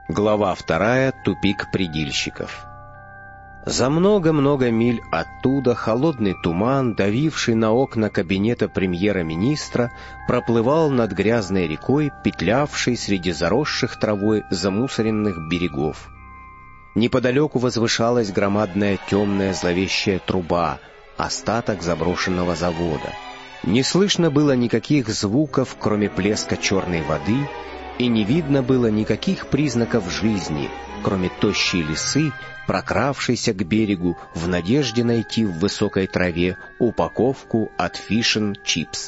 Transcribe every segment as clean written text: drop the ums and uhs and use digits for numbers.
Глава 2. Тупик предильщиков. За много-много миль оттуда холодный туман, давивший на окна кабинета премьера-министра, проплывал над грязной рекой, петлявшей среди заросших травой замусоренных берегов. Неподалеку возвышалась громадная темная зловещая труба, остаток заброшенного завода. Не слышно было никаких звуков, кроме плеска черной воды, и не видно было никаких признаков жизни, кроме тощей лисы, прокравшейся к берегу в надежде найти в высокой траве упаковку от Fish and Chips.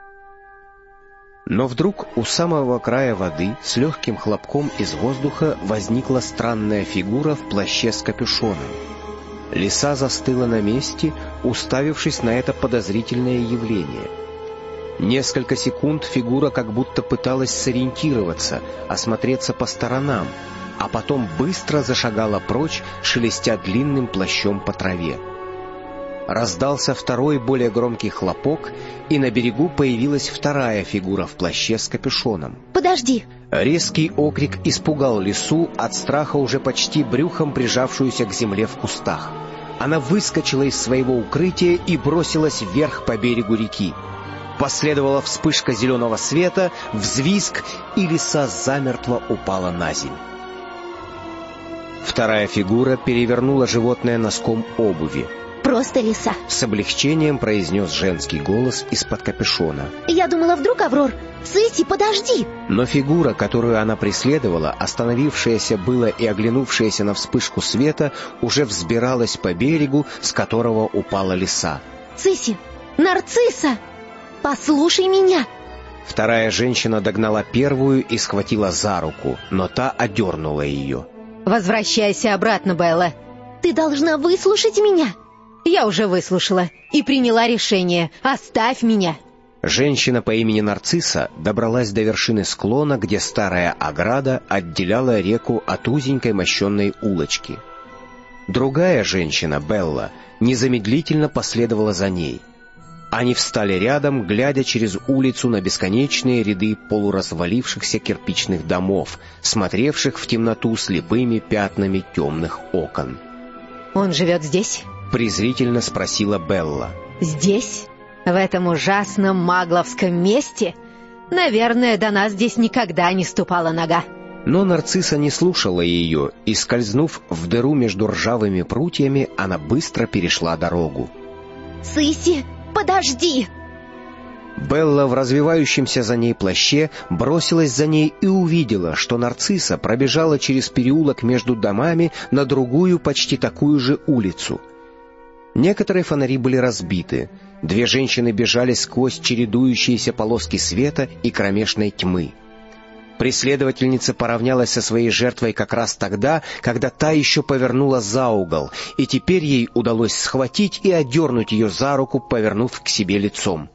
Но вдруг у самого края воды с легким хлопком из воздуха возникла странная фигура в плаще с капюшоном. Лиса застыла на месте, уставившись на это подозрительное явление. Несколько секунд фигура как будто пыталась сориентироваться, осмотреться по сторонам, а потом быстро зашагала прочь, шелестя длинным плащом по траве. Раздался второй, более громкий хлопок, и на берегу появилась вторая фигура в плаще с капюшоном. «Подожди!» Резкий окрик испугал лису, от страха уже почти брюхом прижавшуюся к земле в кустах. Она выскочила из своего укрытия и бросилась вверх по берегу реки. Последовала вспышка зеленого света, взвизг, и лиса замертво упала на землю. Вторая фигура перевернула животное носком обуви. «Просто лиса!» — с облегчением произнес женский голос из-под капюшона. «Я думала, вдруг, Аврор... Сыси, подожди!» Но фигура, которую она преследовала, остановившаяся было и оглянувшаяся на вспышку света, уже взбиралась по берегу, с которого упала лиса. «Сыси! Нарцисса! Послушай меня!» Вторая женщина догнала первую и схватила за руку, но та одернула ее. «Возвращайся обратно, Белла!» «Ты должна выслушать меня!» «Я уже выслушала и приняла решение. Оставь меня!» Женщина по имени Нарцисса добралась до вершины склона, где старая ограда отделяла реку от узенькой мощенной улочки. Другая женщина, Белла, незамедлительно последовала за ней. Они встали рядом, глядя через улицу на бесконечные ряды полуразвалившихся кирпичных домов, смотревших в темноту слепыми пятнами темных окон. «Он живет здесь?» — презрительно спросила Белла. «Здесь? В этом ужасном магловском месте? Наверное, до нас здесь никогда не ступала нога». Но Нарцисса не слушала ее, и, скользнув в дыру между ржавыми прутьями, она быстро перешла дорогу. «Сыси, подожди!» Белла в развивающемся за ней плаще бросилась за ней и увидела, что Нарцисса пробежала через переулок между домами на другую, почти такую же улицу. Некоторые фонари были разбиты. Две женщины бежали сквозь чередующиеся полоски света и кромешной тьмы. Преследовательница поравнялась со своей жертвой как раз тогда, когда та еще повернула за угол, и теперь ей удалось схватить и отдернуть ее за руку, повернув к себе лицом.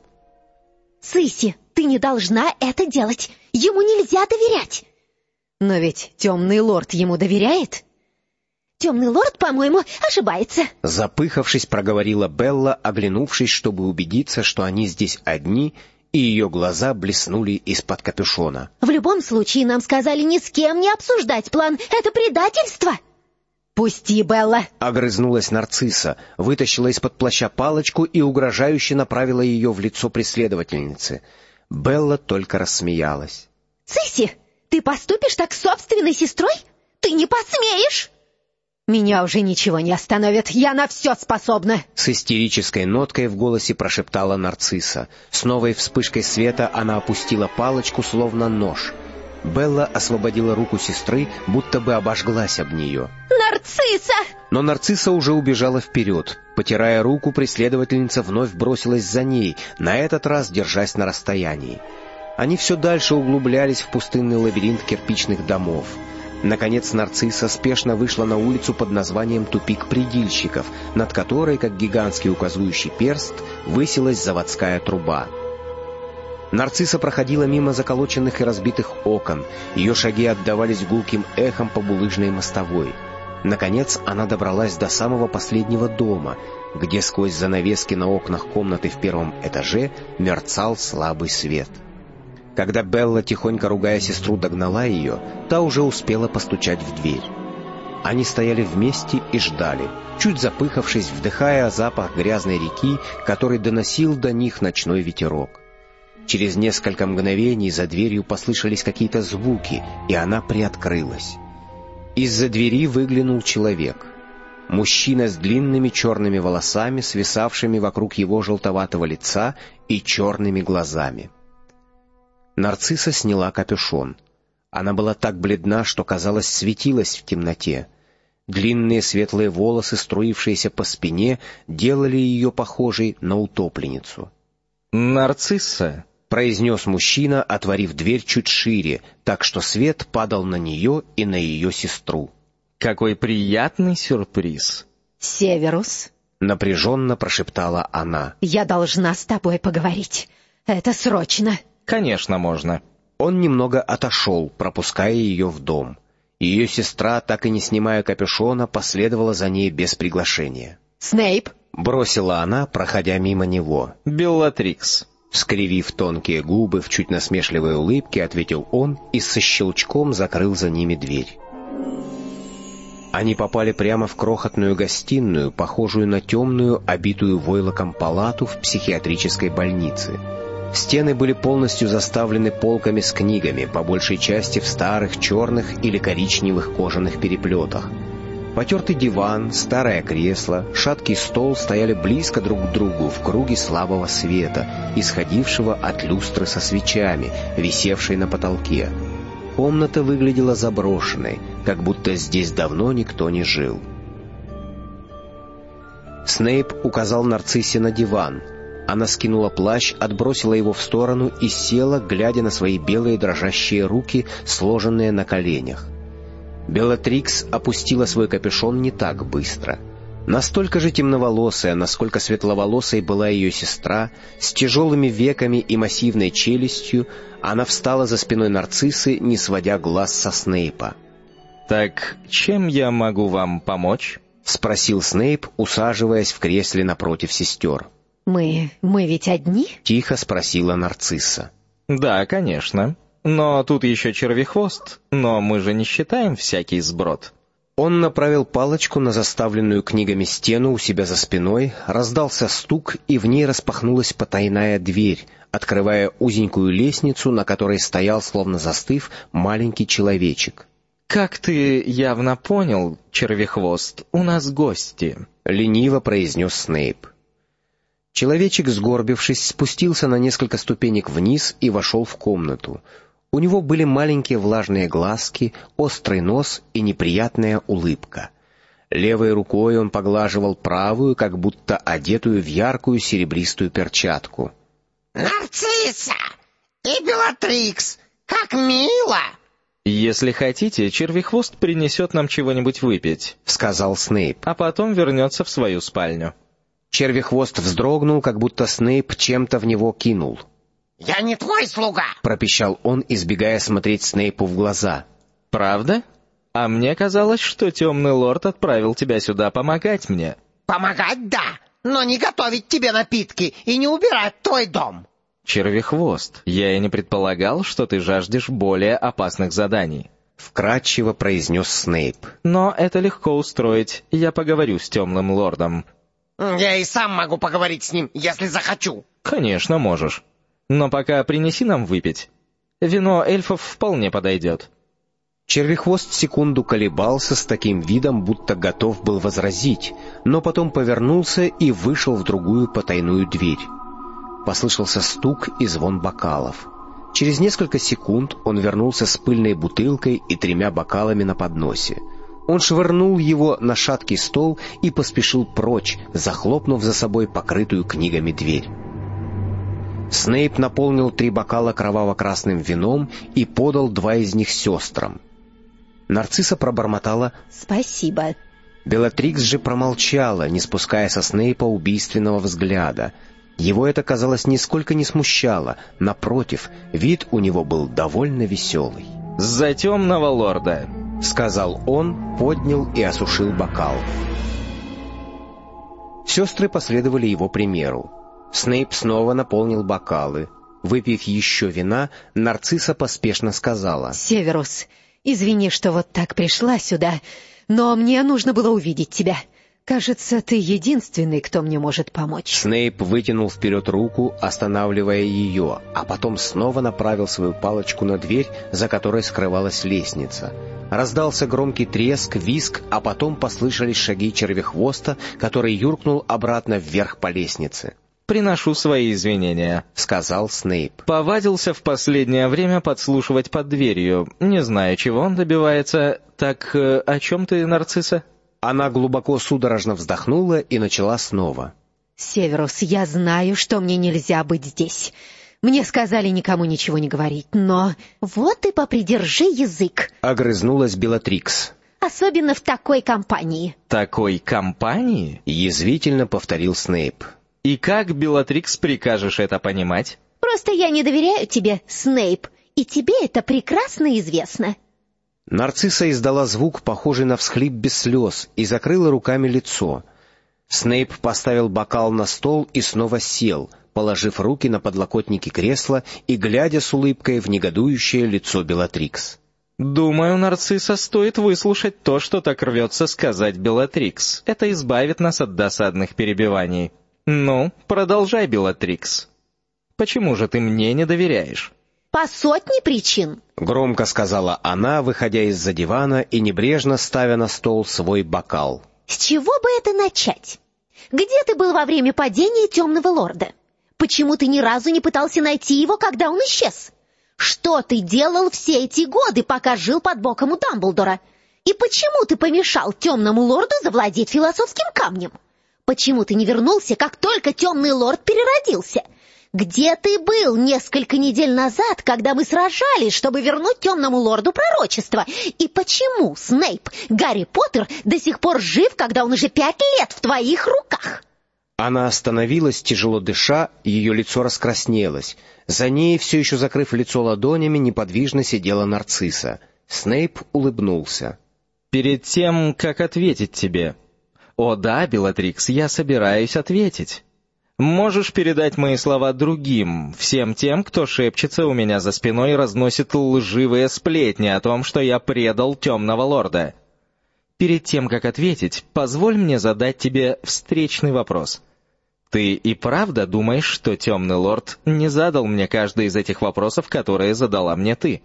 «Сыси, ты не должна это делать! Ему нельзя доверять!» «Но ведь темный лорд ему доверяет?» «Темный лорд, по-моему, ошибается!» Запыхавшись, проговорила Белла, оглянувшись, чтобы убедиться, что они здесь одни, и ее глаза блеснули из-под капюшона. «В любом случае, нам сказали ни с кем не обсуждать план. Это предательство!» «Пусти, Белла!» — огрызнулась Нарцисса, вытащила из-под плаща палочку и угрожающе направила ее в лицо преследовательницы. Белла только рассмеялась. «Сыси, ты поступишь так с собственной сестрой? Ты не посмеешь!» «Меня уже ничего не остановит, я на все способна!» С истерической ноткой в голосе прошептала Нарцисса. С новой вспышкой света она опустила палочку, словно нож. Белла освободила руку сестры, будто бы обожглась об нее. «Нарцисса!» Но Нарцисса уже убежала вперед. Потирая руку, преследовательница вновь бросилась за ней, на этот раз держась на расстоянии. Они все дальше углублялись в пустынный лабиринт кирпичных домов. Наконец Нарцисса спешно вышла на улицу под названием «Тупик предильщиков», над которой, как гигантский указующий перст, высилась заводская труба. Нарцисса проходила мимо заколоченных и разбитых окон. Ее шаги отдавались гулким эхом по булыжной мостовой. Наконец она добралась до самого последнего дома, где сквозь занавески на окнах комнаты в первом этаже мерцал слабый свет. Когда Белла, тихонько ругая сестру, догнала ее, та уже успела постучать в дверь. Они стояли вместе и ждали, чуть запыхавшись, вдыхая запах грязной реки, который доносил до них ночной ветерок. Через несколько мгновений за дверью послышались какие-то звуки, и она приоткрылась. Из-за двери выглянул человек. Мужчина с длинными черными волосами, свисавшими вокруг его желтоватого лица, и черными глазами. Нарцисса сняла капюшон. Она была так бледна, что, казалось, светилась в темноте. Длинные светлые волосы, струившиеся по спине, делали ее похожей на утопленницу. «Нарцисса», — произнес мужчина, отворив дверь чуть шире, так что свет падал на нее и на ее сестру. «Какой приятный сюрприз!» «Северус», — напряженно прошептала она. «я должна с тобой поговорить. Это срочно». «Конечно, можно». Он немного отошел, пропуская ее в дом. Ее сестра, так и не снимая капюшона, последовала за ней без приглашения. «Снейп!» — бросила она, проходя мимо него. «Беллатрикс». Скривив тонкие губы в чуть насмешливой улыбке, ответил он и со щелчком закрыл за ними дверь. Они попали прямо в крохотную гостиную, похожую на темную, обитую войлоком палату в психиатрической больнице. Стены были полностью заставлены полками с книгами, по большей части в старых черных или коричневых кожаных переплетах. Потертый диван, старое кресло, шаткий стол стояли близко друг к другу в круге слабого света, исходившего от люстры со свечами, висевшей на потолке. Комната выглядела заброшенной, как будто здесь давно никто не жил. Снейп указал Нарциссе на диван. Она скинула плащ, отбросила его в сторону и села, глядя на свои белые дрожащие руки, сложенные на коленях. Беллатрикс опустила свой капюшон не так быстро. Настолько же темноволосая, насколько светловолосой была ее сестра, с тяжелыми веками и массивной челюстью, она встала за спиной Нарциссы, не сводя глаз со Снейпа. «Так чем я могу вам помочь?» — спросил Снейп, усаживаясь в кресле напротив сестер. Мы ведь одни?» — тихо спросила Нарцисса. «Да, конечно. Но тут еще червехвост, но мы же не считаем всякий сброд». Он направил палочку на заставленную книгами стену у себя за спиной, раздался стук, и в ней распахнулась потайная дверь, открывая узенькую лестницу, на которой стоял, словно застыв, маленький человечек. «Как ты явно понял, червехвост, у нас гости», — лениво произнес Снейп. Человечек, сгорбившись, спустился на несколько ступенек вниз и вошел в комнату. У него были маленькие влажные глазки, острый нос и неприятная улыбка. Левой рукой он поглаживал правую, как будто одетую в яркую серебристую перчатку. «Нарцисса и Беллатрикс, как мило!» «Если хотите, червехвост принесет нам чего-нибудь выпить», — сказал Снейп. «а потом вернется в свою спальню». Червехвост вздрогнул, как будто Снейп чем-то в него кинул. «Я не твой слуга!» — пропищал он, избегая смотреть Снейпу в глаза. «Правда? А мне казалось, что темный лорд отправил тебя сюда помогать мне». «Помогать, да, но не готовить тебе напитки и не убирать твой дом». «Червехвост, я и не предполагал, что ты жаждешь более опасных заданий», — вкратчиво произнес Снейп. «Но это легко устроить, я поговорю с темным лордом». «Я и сам могу поговорить с ним, если захочу». «Конечно можешь. Но пока принеси нам выпить. Вино эльфов вполне подойдет». Червехвост секунду колебался с таким видом, будто готов был возразить, но потом повернулся и вышел в другую потайную дверь. Послышался стук и звон бокалов. Через несколько секунд он вернулся с пыльной бутылкой и 3 бокалами на подносе. Он швырнул его на шаткий стол и поспешил прочь, захлопнув за собой покрытую книгами дверь. Снейп наполнил 3 бокала кроваво-красным вином и подал 2 из них сестрам. Нарцисса пробормотала «Спасибо». Беллатрикс же промолчала, не спуская со Снейпа убийственного взгляда. Его это, казалось, нисколько не смущало. Напротив, вид у него был довольно веселый. «За темного лорда», — сказал он, поднял и осушил бокал. Сестры последовали его примеру. Снейп снова наполнил бокалы. Выпив еще вина, Нарцисса поспешно сказала: «Северус, извини, что вот так пришла сюда, но мне нужно было увидеть тебя. Кажется, ты единственный, кто мне может помочь». Снейп вытянул вперед руку, останавливая ее, а потом снова направил свою палочку на дверь, за которой скрывалась лестница. Раздался громкий треск, визг, а потом послышались шаги червехвоста, который юркнул обратно вверх по лестнице. «Приношу свои извинения», — сказал Снейп. «Повадился в последнее время подслушивать под дверью. Не знаю, чего он добивается. Так о чем ты, Нарцисса?» Она глубоко судорожно вздохнула и начала снова. «Северус, я знаю, что мне нельзя быть здесь. Мне сказали никому ничего не говорить, но...» «Вот и попридержи язык», — огрызнулась Белатрикс. «особенно в такой компании». «Такой компании?» — язвительно повторил Снейп. «И как, Белатрикс, прикажешь это понимать?» «Просто я не доверяю тебе, Снейп, и тебе это прекрасно известно». Нарцисса издала звук, похожий на всхлип без слез, и закрыла руками лицо. Снейп поставил бокал на стол и снова сел, положив руки на подлокотники кресла и глядя с улыбкой в негодующее лицо Белатрикс. «Думаю, Нарцисса, стоит выслушать то, что так рвется сказать Белатрикс. Это избавит нас от досадных перебиваний. Ну, продолжай, Белатрикс. Почему же ты мне не доверяешь?» «По сотне причин», — громко сказала она, выходя из-за дивана и небрежно ставя на стол свой бокал. «С чего бы это начать? Где ты был во время падения Темного Лорда? Почему ты ни разу не пытался найти его, когда он исчез? Что ты делал все эти годы, пока жил под боком у Дамблдора? И почему ты помешал Темному Лорду завладеть философским камнем? Почему ты не вернулся, как только Темный Лорд переродился? Где ты был несколько недель назад, когда мы сражались, чтобы вернуть Темному Лорду пророчество? И почему, Снейп, Гарри Поттер до сих пор жив, когда он уже 5 лет в твоих руках?» Она остановилась, тяжело дыша, ее лицо раскраснелось. За ней, все еще закрыв лицо ладонями, неподвижно сидела Нарцисса. Снейп улыбнулся. «Перед тем, как ответить тебе...» «О да, Белатрикс, я собираюсь ответить. Можешь передать мои слова другим, всем тем, кто шепчется у меня за спиной и разносит лживые сплетни о том, что я предал Темного Лорда. Перед тем, как ответить, позволь мне задать тебе встречный вопрос. Ты и правда думаешь, что Темный Лорд не задал мне каждый из этих вопросов, которые задала мне ты?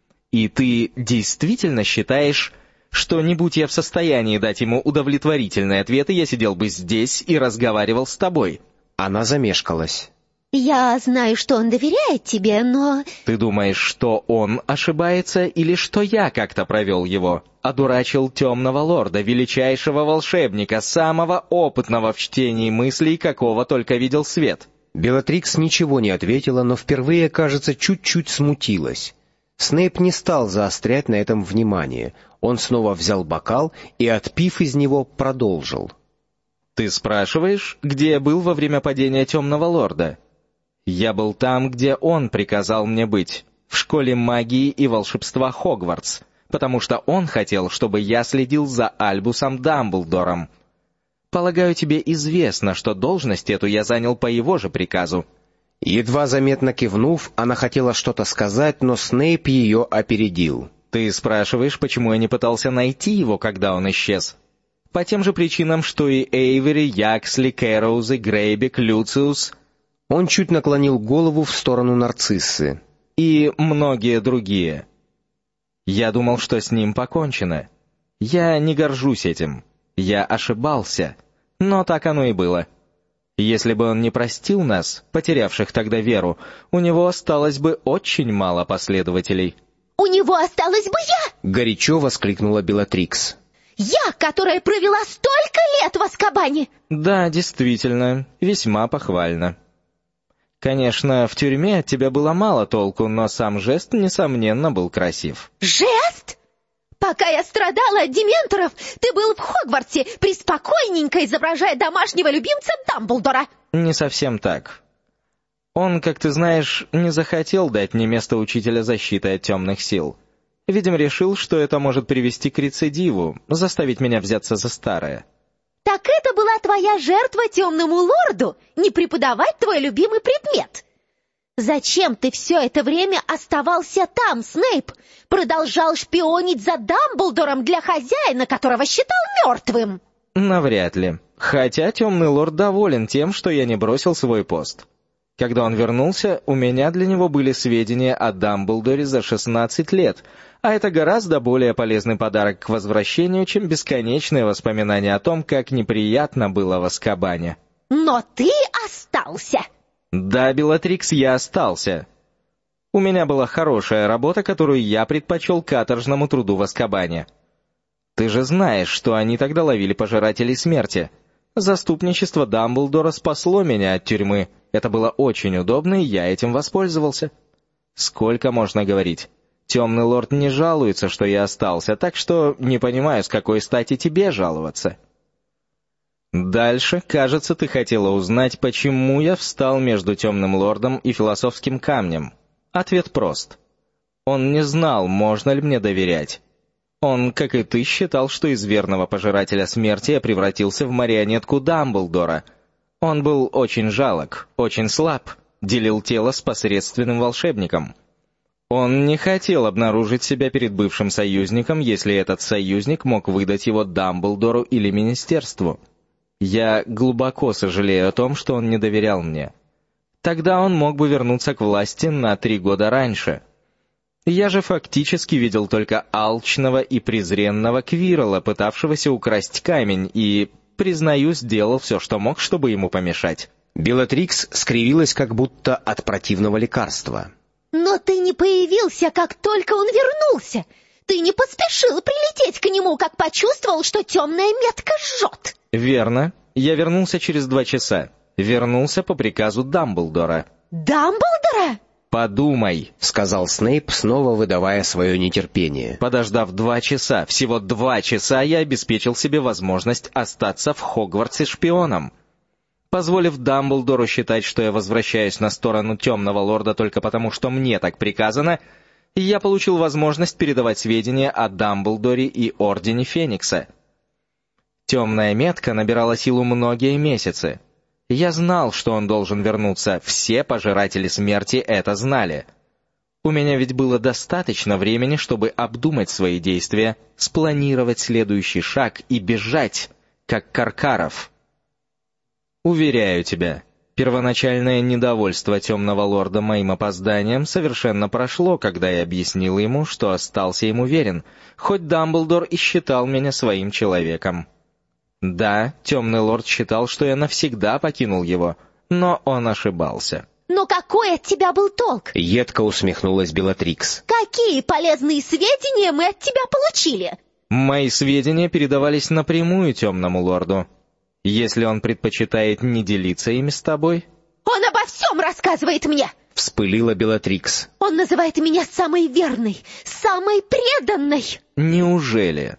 И ты действительно считаешь, что не будь я в состоянии дать ему удовлетворительные ответы, я сидел бы здесь и разговаривал с тобой?» Она замешкалась. «Я знаю, что он доверяет тебе, но...» «Ты думаешь, что он ошибается, или что я как-то провел его? Одурачил Темного Лорда, величайшего волшебника, самого опытного в чтении мыслей, какого только видел свет?» Белатрикс ничего не ответила, но впервые, кажется, чуть-чуть смутилась. Снейп не стал заострять на этом внимание. Он снова взял бокал и, отпив из него, продолжил. «Ты спрашиваешь, где я был во время падения Темного Лорда? Я был там, где он приказал мне быть, в школе магии и волшебства Хогвартс, потому что он хотел, чтобы я следил за Альбусом Дамблдором. Полагаю, тебе известно, что должность эту я занял по его же приказу». Едва заметно кивнув, она хотела что-то сказать, но Снейп ее опередил. «Ты спрашиваешь, почему я не пытался найти его, когда он исчез? По тем же причинам, что и Эйвери, Яксли, Кэрроуз, Грейбек, Люциус...» Он чуть наклонил голову в сторону Нарциссы. «И многие другие. Я думал, что с ним покончено. Я не горжусь этим. Я ошибался, но так оно и было. Если бы он не простил нас, потерявших тогда веру, у него осталось бы очень мало последователей». «У него осталась бы я!» — горячо воскликнула Белатрикс. «Я, которая провела столько лет в Азкабане!» «Да, действительно, весьма похвально. Конечно, в тюрьме от тебя было мало толку, но сам жест, несомненно, был красив». «Жест? Пока я страдала от дементоров, ты был в Хогвартсе, преспокойненько изображая домашнего любимца Дамблдора». «Не совсем так. Он, как ты знаешь, не захотел дать мне место учителя защиты от темных сил. Видимо, решил, что это может привести к рецидиву, заставить меня взяться за старое». «Так это была твоя жертва Темному Лорду, не преподавать твой любимый предмет? Зачем ты все это время оставался там, Снейп? Продолжал шпионить за Дамблдором для хозяина, которого считал мертвым? Навряд ли. Хотя темный лорд доволен тем, что я не бросил свой пост. Когда он вернулся, у меня для него были сведения о Дамблдоре за 16 лет, а это гораздо более полезный подарок к возвращению, чем бесконечные воспоминания о том, как неприятно было в Азкабане. Но ты остался. Да, Белатрикс, я остался. У меня была хорошая работа, которую я предпочел каторжному труду в Азкабане. Ты же знаешь, что они тогда ловили пожирателей смерти. Заступничество Дамблдора спасло меня от тюрьмы. Это было очень удобно, и я этим воспользовался. Сколько можно говорить? Темный лорд не жалуется, что я остался, так что не понимаю, с какой стати тебе жаловаться. Дальше, кажется, ты хотела узнать, почему я встал между темным лордом и философским камнем. Ответ прост. Он не знал, можно ли мне доверять. Он, как и ты, считал, что из верного пожирателя смерти я превратился в марионетку Дамблдора. Он был очень жалок, очень слаб, делил тело с посредственным волшебником. Он не хотел обнаружить себя перед бывшим союзником, если этот союзник мог выдать его Дамблдору или Министерству. Я глубоко сожалею о том, что он не доверял мне. Тогда он мог бы вернуться к власти на 3 года раньше. Я же фактически видел только алчного и презренного Квирла, пытавшегося украсть камень, и, признаюсь, делал все, что мог, чтобы ему помешать. Белатрикс скривилась как будто от противного лекарства. Но ты не появился, как только он вернулся. Ты не поспешил прилететь к нему, как почувствовал, что темная метка жжет. Верно. Я вернулся через 2 часа. Вернулся по приказу Дамблдора. Дамблдора? «Подумай», — сказал Снейп, снова выдавая свое нетерпение. Подождав 2 часа, всего 2 часа, я обеспечил себе возможность остаться в Хогвартсе шпионом. Позволив Дамблдору считать, что я возвращаюсь на сторону темного лорда только потому, что мне так приказано, я получил возможность передавать сведения о Дамблдоре и Ордене Феникса. Темная метка набирала силу многие месяцы. Я знал, что он должен вернуться, все пожиратели смерти это знали. У меня ведь было достаточно времени, чтобы обдумать свои действия, спланировать следующий шаг и бежать, как Каркаров. Уверяю тебя, первоначальное недовольство темного лорда моим опозданием совершенно прошло, когда я объяснил ему, что остался ему верен, хоть Дамблдор и считал меня своим человеком. Да, темный лорд считал, что я навсегда покинул его, но он ошибался. Но какой от тебя был толк? Едко усмехнулась Белатрикс. Какие полезные сведения мы от тебя получили? Мои сведения передавались напрямую темному лорду. Если он предпочитает не делиться ими с тобой... Он обо всем рассказывает мне! Вспылила Белатрикс. Он называет меня самой верной, самой преданной. Неужели?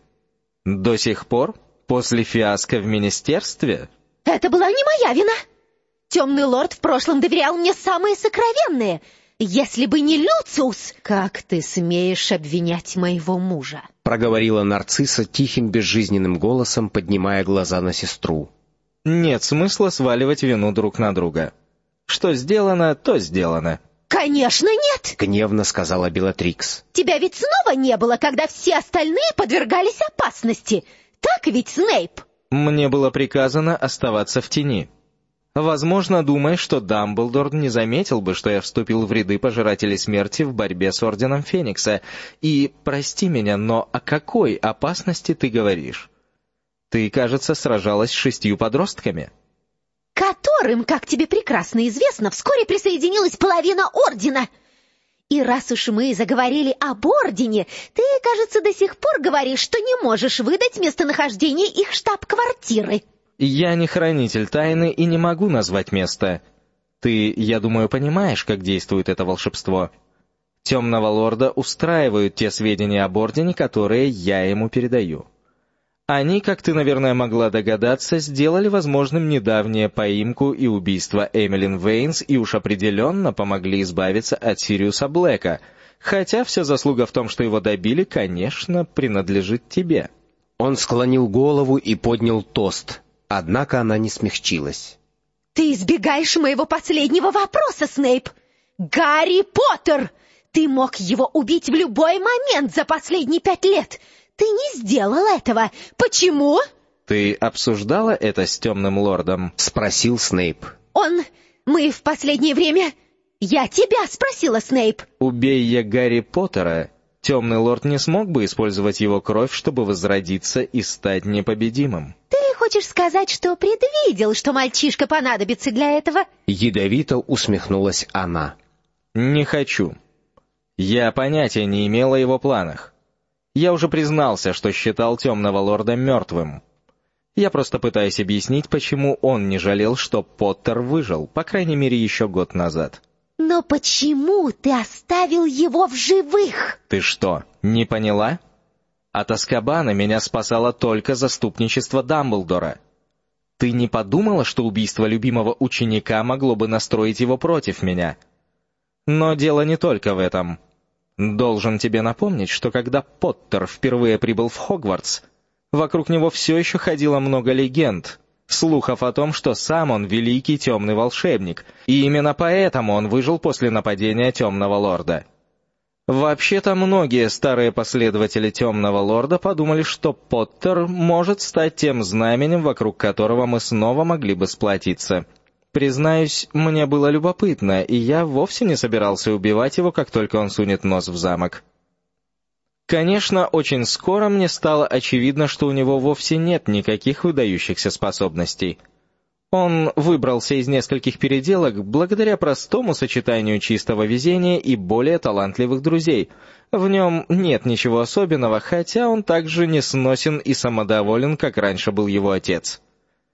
До сих пор? После фиаско в министерстве? Это была не моя вина. Темный лорд в прошлом доверял мне самые сокровенные. Если бы не Люциус... «Как ты смеешь обвинять моего мужа?» — проговорила Нарцисса тихим безжизненным голосом, поднимая глаза на сестру. Нет смысла сваливать вину друг на друга. Что сделано, то сделано. «Конечно нет!» — гневно сказала Белатрикс. «Тебя ведь снова не было, когда все остальные подвергались опасности. Так ведь, Снейп?» Мне было приказано оставаться в тени. Возможно, думаешь, что Дамблдор не заметил бы, что я вступил в ряды пожирателей смерти в борьбе с Орденом Феникса. И, прости меня, но о какой опасности ты говоришь? Ты, кажется, сражалась с 6 подростками. Которым, как тебе прекрасно известно, вскоре присоединилась половина Ордена. И раз уж мы заговорили об Ордене, ты, кажется, до сих пор говоришь, что не можешь выдать местонахождение их штаб-квартиры. Я не хранитель тайны и не могу назвать место. Ты, я думаю, понимаешь, как действует это волшебство. Темного лорда устраивают те сведения об Ордене, которые я ему передаю. Они, как ты, наверное, могла догадаться, сделали возможным недавнее поимку и убийство Эмилин Вейнс и уж определенно помогли избавиться от Сириуса Блэка, хотя вся заслуга в том, что его добили, конечно, принадлежит тебе». Он склонил голову и поднял тост, однако она не смягчилась. «Ты избегаешь моего последнего вопроса, Снейп. Гарри Поттер! Ты мог его убить в любой момент за последние 5 лет. Ты не сделал этого. Почему? «Ты обсуждала это с Темным Лордом?» — спросил Снейп. Мы в последнее время... Я тебя спросила, Снейп. «Убей я Гарри Поттера, Темный Лорд не смог бы использовать его кровь, чтобы возродиться и стать непобедимым». Ты хочешь сказать, что предвидел, что мальчишка понадобится для этого? Ядовито усмехнулась она. «Не хочу. Я понятия не имел о его планах. Я уже признался, что считал Темного Лорда мертвым. Я просто пытаюсь объяснить, почему он не жалел, что Поттер выжил, по крайней мере, еще год назад». Но почему ты оставил его в живых? «Ты что, не поняла? От Азкабана меня спасало только заступничество Дамблдора. Ты не подумала, что убийство любимого ученика могло бы настроить его против меня? Но дело не только в этом. Должен тебе напомнить, что когда Поттер впервые прибыл в Хогвартс, вокруг него все еще ходило много легенд, слухов о том, что сам он великий темный волшебник, и именно поэтому он выжил после нападения Темного Лорда. Вообще-то многие старые последователи Темного Лорда подумали, что Поттер может стать тем знаменем, вокруг которого мы снова могли бы сплотиться. Признаюсь, мне было любопытно, и я вовсе не собирался убивать его, как только он сунет нос в замок. Конечно, очень скоро мне стало очевидно, что у него вовсе нет никаких выдающихся способностей. Он выбрался из нескольких переделок благодаря простому сочетанию чистого везения и более талантливых друзей. В нем нет ничего особенного, хотя он также несносен и самодоволен, как раньше был его отец.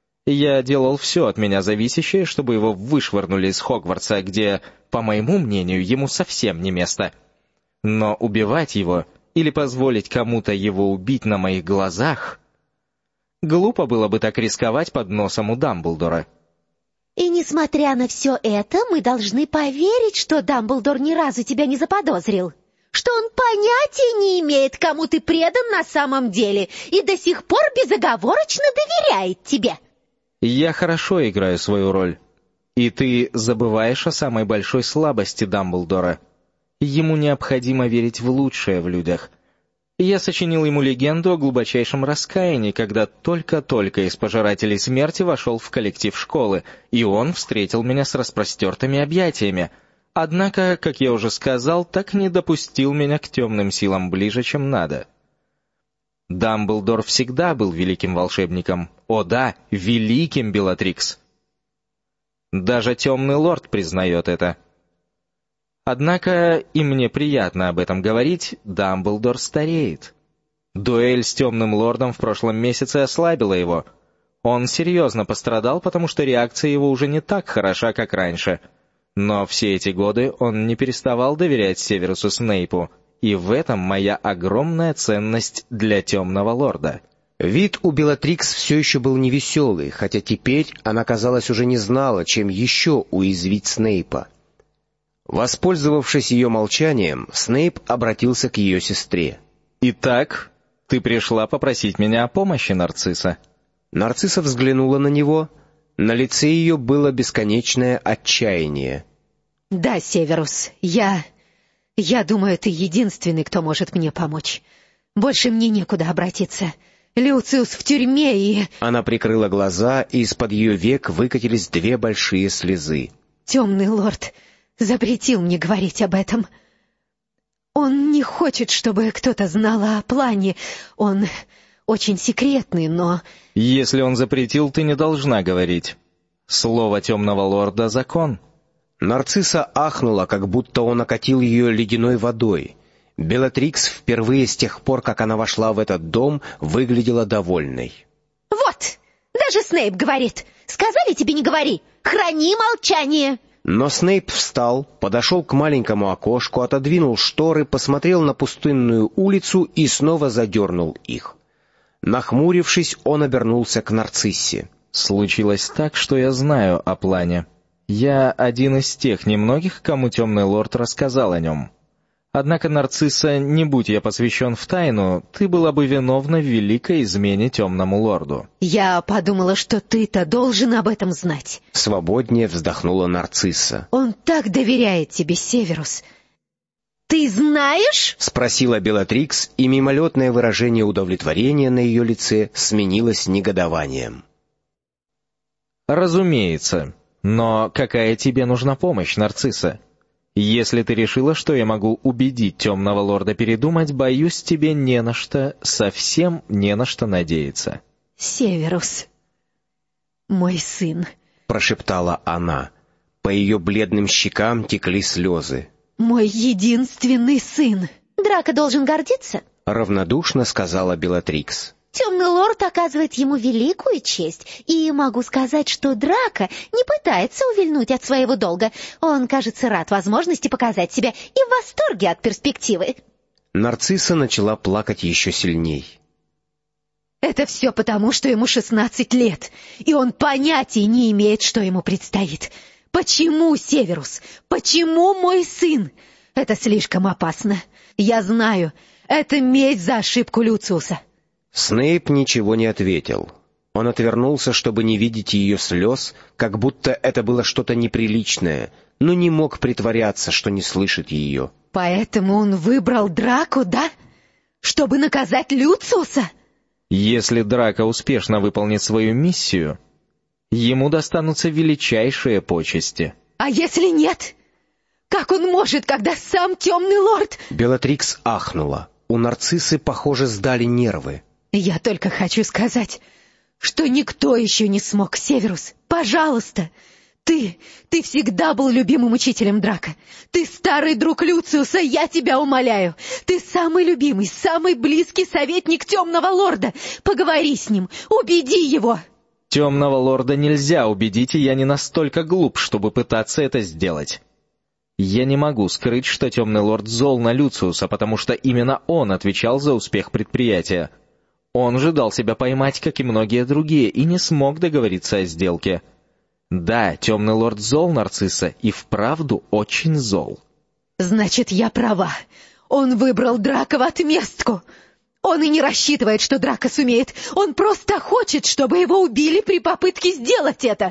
Я делал все от меня зависящее, чтобы его вышвырнули из Хогвартса, где, по моему мнению, ему совсем не место. Но убивать его или позволить кому-то его убить на моих глазах... Глупо было бы так рисковать под носом у Дамблдора. И несмотря на все это, мы должны поверить, что Дамблдор ни разу тебя не заподозрил. Что он понятия не имеет, кому ты предан на самом деле, и до сих пор безоговорочно доверяет тебе. Я хорошо играю свою роль. И ты забываешь о самой большой слабости Дамблдора. Ему необходимо верить в лучшее в людях. Я сочинил ему легенду о глубочайшем раскаянии, когда только-только из Пожирателей Смерти вошел в коллектив школы, и он встретил меня с распростертыми объятиями. Однако, как я уже сказал, так не допустил меня к темным силам ближе, чем надо. Дамблдор всегда был великим волшебником. О да, великим, Белатрикс. Даже Темный Лорд признает это. Однако, и мне приятно об этом говорить, Дамблдор стареет. Дуэль с Темным Лордом в прошлом месяце ослабила его. Он серьезно пострадал, потому что реакция его уже не так хороша, как раньше. Но все эти годы он не переставал доверять Северусу Снейпу, и в этом моя огромная ценность для Темного Лорда. Вид у Белатрикс все еще был невеселый, хотя теперь она, казалось, уже не знала, чем еще уязвить Снейпа. Воспользовавшись ее молчанием, Снейп обратился к ее сестре. «Итак, ты пришла попросить меня о помощи, Нарцисса?» Нарцисса взглянула на него. На лице ее было бесконечное отчаяние. «Да, Северус, я думаю, ты единственный, кто может мне помочь. Больше мне некуда обратиться. Люциус в тюрьме и...» Она прикрыла глаза, и из-под ее век выкатились 2 большие слезы. «Темный лорд запретил мне говорить об этом. Он не хочет, чтобы кто-то знал о плане. Он очень секретный, но...» «Если он запретил, ты не должна говорить. Слово Темного Лорда — закон». Нарцисса ахнула, как будто он окатил ее ледяной водой. Белатрикс впервые с тех пор, как она вошла в этот дом, выглядела довольной. «Вот, даже Снейп говорит. Сказали тебе не говори. Храни молчание». Но Снейп встал, подошел к маленькому окошку, отодвинул шторы, посмотрел на пустынную улицу и снова задернул их. Нахмурившись, он обернулся к Нарциссе. «Случилось так, что я знаю о плане. Я один из тех немногих, кому Темный Лорд рассказал о нем. Однако, Нарцисса, не будь я посвящен в тайну, ты была бы виновна в великой измене темному лорду». Я подумала, что ты-то должен об этом знать. Свободнее вздохнула Нарцисса. Он так доверяет тебе, Северус. Ты знаешь? Спросила Белатрикс, и мимолетное выражение удовлетворения на ее лице сменилось негодованием. «Разумеется. Но какая тебе нужна помощь, Нарцисса? Если ты решила, что я могу убедить темного лорда передумать, боюсь, тебе не на что, совсем не на что надеяться». «Северус, мой сын», — прошептала она. По ее бледным щекам текли слезы. «Мой единственный сын». Драко должен гордиться, — равнодушно сказала Белатрикс. Темный лорд оказывает ему великую честь, и могу сказать, что Драко не пытается увильнуть от своего долга. Он, кажется, рад возможности показать себя и в восторге от перспективы. Нарцисса начала плакать еще сильней. Это все потому, что ему 16 лет, и он понятия не имеет, что ему предстоит. Почему, Северус? Почему мой сын? Это слишком опасно. Я знаю, это месть за ошибку Люциуса. Снейп ничего не ответил. Он отвернулся, чтобы не видеть ее слез, как будто это было что-то неприличное, но не мог притворяться, что не слышит ее. Поэтому он выбрал Драко, да? Чтобы наказать Люциуса? Если Драко успешно выполнит свою миссию, ему достанутся величайшие почести. А если нет? Как он может, когда сам темный лорд... Белатрикс ахнула. У Нарциссы, похоже, сдали нервы. Я только хочу сказать, что никто еще не смог, Северус. Пожалуйста, ты всегда был любимым учителем Драко. Ты старый друг Люциуса, я тебя умоляю. Ты самый любимый, самый близкий советник темного лорда. Поговори с ним, убеди его. Темного лорда нельзя убедить, и я не настолько глуп, чтобы пытаться это сделать. Я не могу скрыть, что темный лорд зол на Люциуса, потому что именно он отвечал за успех предприятия. Он же дал себя поймать, как и многие другие, и не смог договориться о сделке. Да, темный лорд зол, Нарцисса, и вправду очень зол. Значит, я права. Он выбрал Драко в отместку. Он и не рассчитывает, что Драко сумеет. Он просто хочет, чтобы его убили при попытке сделать это.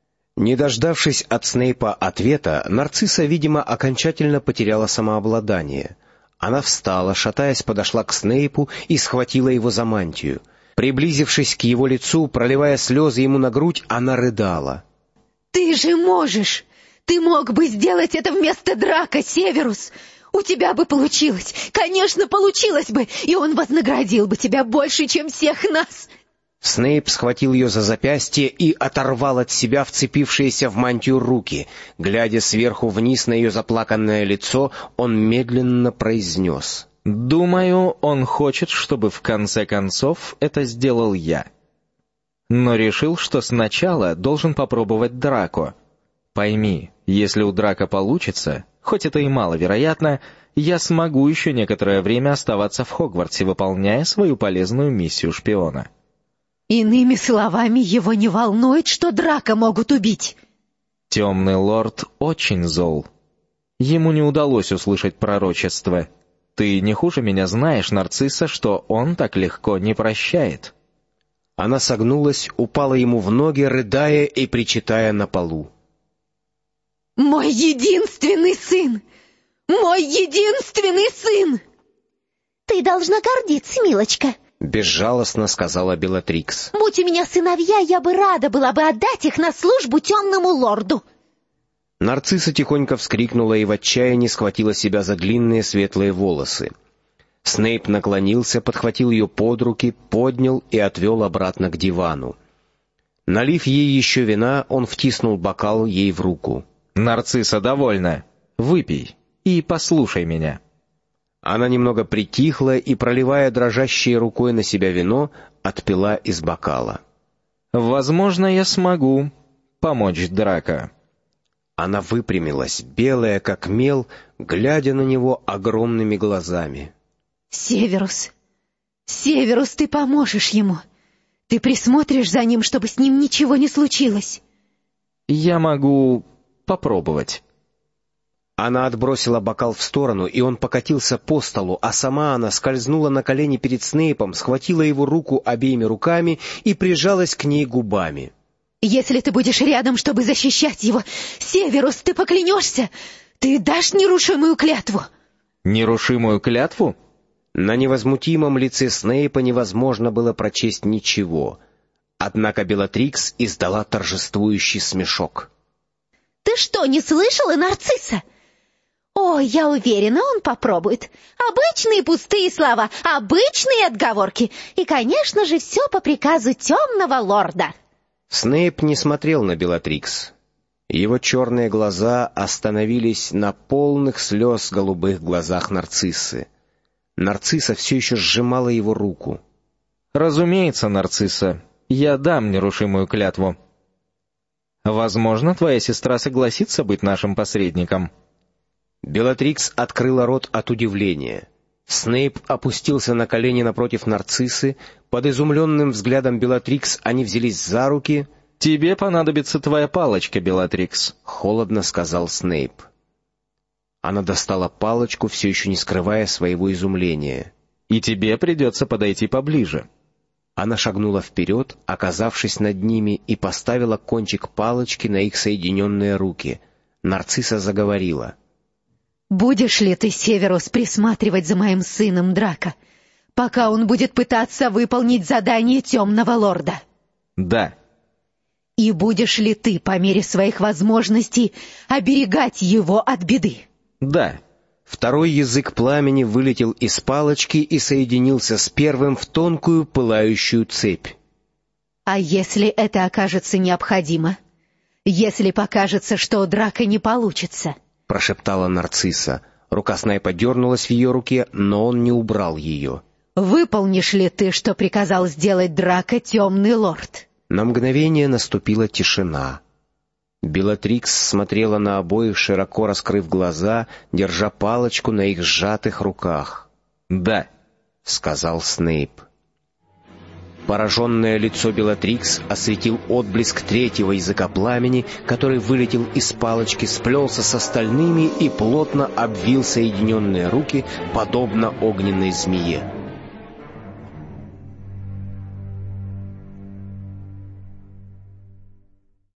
Не дождавшись от Снейпа ответа, Нарцисса, видимо, окончательно потеряла самообладание. Она встала, шатаясь, подошла к Снейпу и схватила его за мантию. Приблизившись к его лицу, проливая слезы ему на грудь, она рыдала. «Ты же можешь! Ты мог бы сделать это вместо Драко, Северус! У тебя бы получилось! Конечно, получилось бы! И он вознаградил бы тебя больше, чем всех нас!» Снейп схватил ее за запястье и оторвал от себя вцепившиеся в мантию руки. Глядя сверху вниз на ее заплаканное лицо, он медленно произнес: «Думаю, он хочет, чтобы в конце концов это сделал я. Но решил, что сначала должен попробовать Драко. Пойми, если у Драко получится, хоть это и маловероятно, я смогу еще некоторое время оставаться в Хогвартсе, выполняя свою полезную миссию шпиона». Иными словами, его не волнует, что Драко могут убить. Темный лорд очень зол. Ему не удалось услышать пророчество. Ты не хуже меня знаешь, Нарцисса, что он так легко не прощает. Она согнулась, упала ему в ноги, рыдая и причитая на полу. «Мой единственный сын! Мой единственный сын!» Ты должна гордиться, милочка. — безжалостно сказала Белатрикс. Будь у меня сыновья, я бы рада была бы отдать их на службу темному лорду. Нарцисса тихонько вскрикнула и в отчаянии схватила себя за длинные светлые волосы. Снейп наклонился, подхватил ее под руки, поднял и отвел обратно к дивану. Налив ей еще вина, он втиснул бокал ей в руку. «Нарцисса, довольно. Выпей и послушай меня». Она немного притихла и, проливая дрожащей рукой на себя вино, отпила из бокала. «Возможно, я смогу помочь Драко». Она выпрямилась, белая как мел, глядя на него огромными глазами. «Северус, Северус, ты поможешь ему. Ты присмотришь за ним, чтобы с ним ничего не случилось». «Я могу попробовать». Она отбросила бокал в сторону, и он покатился по столу, а сама она скользнула на колени перед Снейпом, схватила его руку обеими руками и прижалась к ней губами. «Если ты будешь рядом, чтобы защищать его, Северус, ты поклянешься? Ты дашь нерушимую клятву?» «Нерушимую клятву?» На невозмутимом лице Снейпа невозможно было прочесть ничего. Однако Белатрикс издала торжествующий смешок. Ты что, не слышала Нарцисса? О, я уверена, он попробует. Обычные пустые слова, обычные отговорки. И, конечно же, все по приказу темного лорда. Снейп не смотрел на Белатрикс. Его черные глаза остановились на полных слез голубых глазах Нарциссы. Нарцисса все еще сжимала его руку. «Разумеется, Нарцисса, я дам нерушимую клятву. Возможно, твоя сестра согласится быть нашим посредником». Белатрикс открыла рот от удивления. Снейп опустился на колени напротив Нарциссы. Под изумленным взглядом Белатрикс они взялись за руки. «Тебе понадобится твоя палочка, Белатрикс», — холодно сказал Снейп. Она достала палочку, все еще не скрывая своего изумления. «И тебе придется подойти поближе». Она шагнула вперед, оказавшись над ними, и поставила кончик палочки на их соединенные руки. Нарцисса заговорила. «Будешь ли ты, Северус, присматривать за моим сыном Драко, пока он будет пытаться выполнить задание темного лорда?» «Да». «И будешь ли ты, по мере своих возможностей, оберегать его от беды?» «Да». Второй язык пламени вылетел из палочки и соединился с первым в тонкую пылающую цепь. «А если это окажется необходимо? Если покажется, что драка не получится?» — прошептала Нарцисса. Рука Снейпа дернулась в ее руке, но он не убрал ее. «Выполнишь ли ты, что приказал сделать Драко темный лорд?» На мгновение наступила тишина. Белатрикс смотрела на обоих, широко раскрыв глаза, держа палочку на их сжатых руках. «Да», — сказал Снейп. Пораженное лицо Белатрикс осветил отблеск третьего языка пламени, который вылетел из палочки, сплелся с остальными и плотно обвил соединенные руки, подобно огненной змее.